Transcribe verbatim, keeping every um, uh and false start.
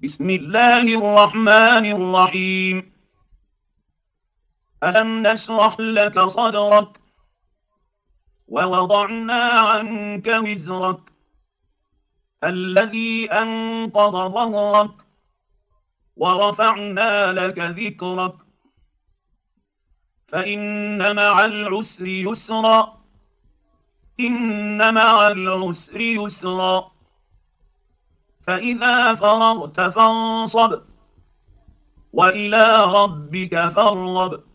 بسم الله الرحمن الرحيم. ألم نشرح لك صدرك ووضعنا عنك وزرك الذي أنقض ظهرك ورفعنا لك ذكرك فإن مع العسر يسرا إن مع العسر يسرا فإذا فرغت فانصب وإلى ربك فارغب.